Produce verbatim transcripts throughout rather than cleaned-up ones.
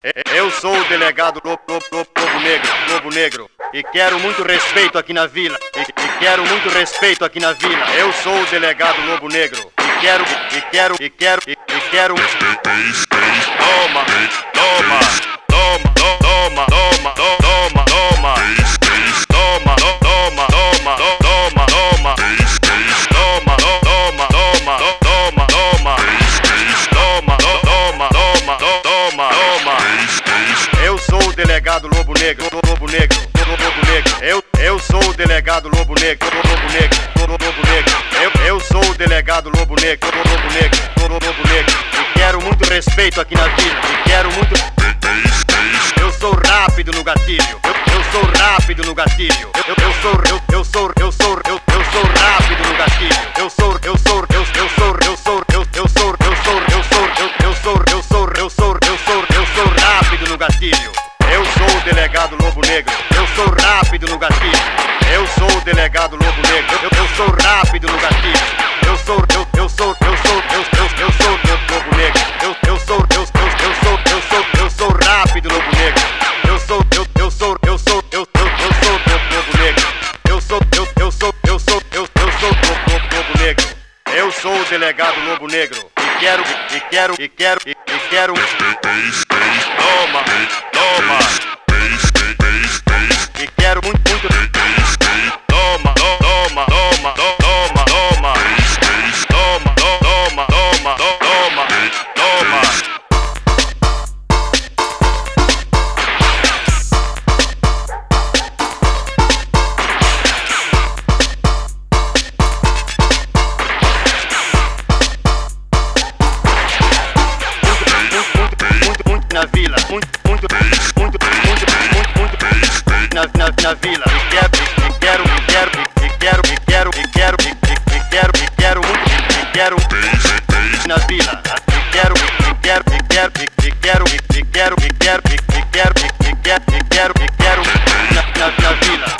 Eu sou o delegado Lobo, Lobo, Lobo, Lobo Negro, Lobo Negro, e quero muito respeito aqui na vila, e, e quero muito respeito aqui na vila. Eu sou o delegado Lobo Negro, e quero, e quero, e quero, e, e quero. Toma, toma, toma, toma, toma, toma, toma, toma, toma, toma, toma, toma, toma, toma, toma, toma, toma, toma, toma, toma. Eu sou o delegado Lobo Negro, Lobo Negro, Lobo Negro. Eu, eu sou o delegado Lobo Negro, Lobo Negro, Lobo Negro. Eu, eu sou o delegado Lobo Negro, Lobo Negro, Lobo Negro. E quero muito respeito aqui na vila, e quero muito. Eu sou rápido no gatilho, eu, eu sou rápido no gatilho. Eu, eu sou, eu, eu sou, eu sou, eu, eu sou rápido no gatilho. Eu sou, eu sou, eu, eu sou, eu sou, eu, eu sou, eu sou, eu sou, eu, eu sou, eu sou, eu sou, eu sou, eu sou rápido no gatilho. Eu sou o delegado Lobo Negro, eu sou rápido no gatilho. Eu sou o delegado Lobo Negro, eu, eu sou rápido no gatilho. Eu sou, eu, eu sou, eu sou, eu, eu, eu sou o Lobo Negro. Eu, eu sou, eu, eu, eu sou, eu sou, eu sou rápido Lobo Negro. Eu sou, eu, eu sou, eu sou, eu, eu, eu sou o Lobo Negro. Eu sou, eu, eu sou, eu sou, eu, eu sou o Lobo Negro. Eu sou o delegado Lobo Negro, e quero, e quero, e quero, e, e quero. Toma, toma, e quero muito, muito. Toma, toma, toma, toma, toma, toma, toma, toma, toma, toma. Na vila, muito, muito, muito, muito, muito, muito, na, na, na vila. E quero, e quero, e quero, e quero, e quero, e quero, e quero, e quero muito, e quero na vila. E quero, e quero, e quero, e quero, e quero, e quero, e quero, e quero, e quero, e quero na, na, na vila.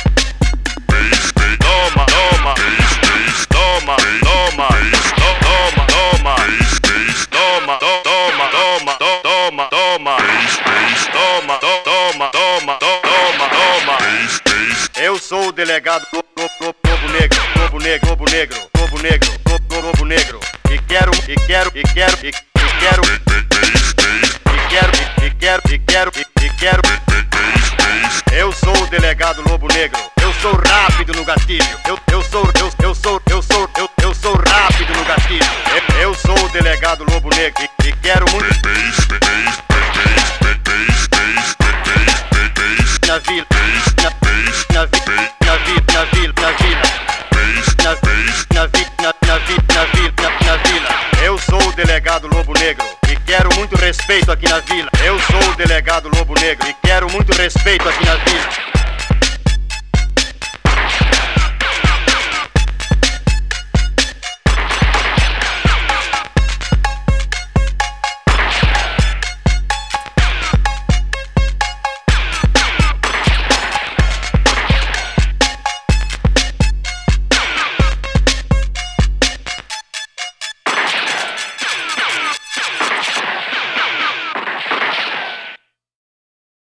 Toma, toma, toma, toma, toma, toma, toma, toma, toma, toma. Toma, toma, toma, toma, toma, toma, toma. Eu sou o delegado Lobo, Lobo, Lobo Negro, Lobo Negro, Lobo Negro, Lobo Negro, Lobo, Lobo Negro. E quero, e quero, e quero, e, e quero, e quero, e, e quero, e quero, e, e quero. Eu sou o delegado Lobo Negro, eu sou rápido no gatilho. Eu, eu sou, eu, eu sou, eu sou, eu, eu sou rápido no gatilho. Eu, eu sou o delegado Lobo Negro, e, e quero muito. Na vila, na, na vila, na vila, na vila, na vila, na, na vila, na, na vila, na vila, na, na vila. Eu sou o delegado Lobo Negro, e quero muito respeito aqui na vila. Eu sou o delegado Lobo Negro, e quero muito respeito aqui na vila.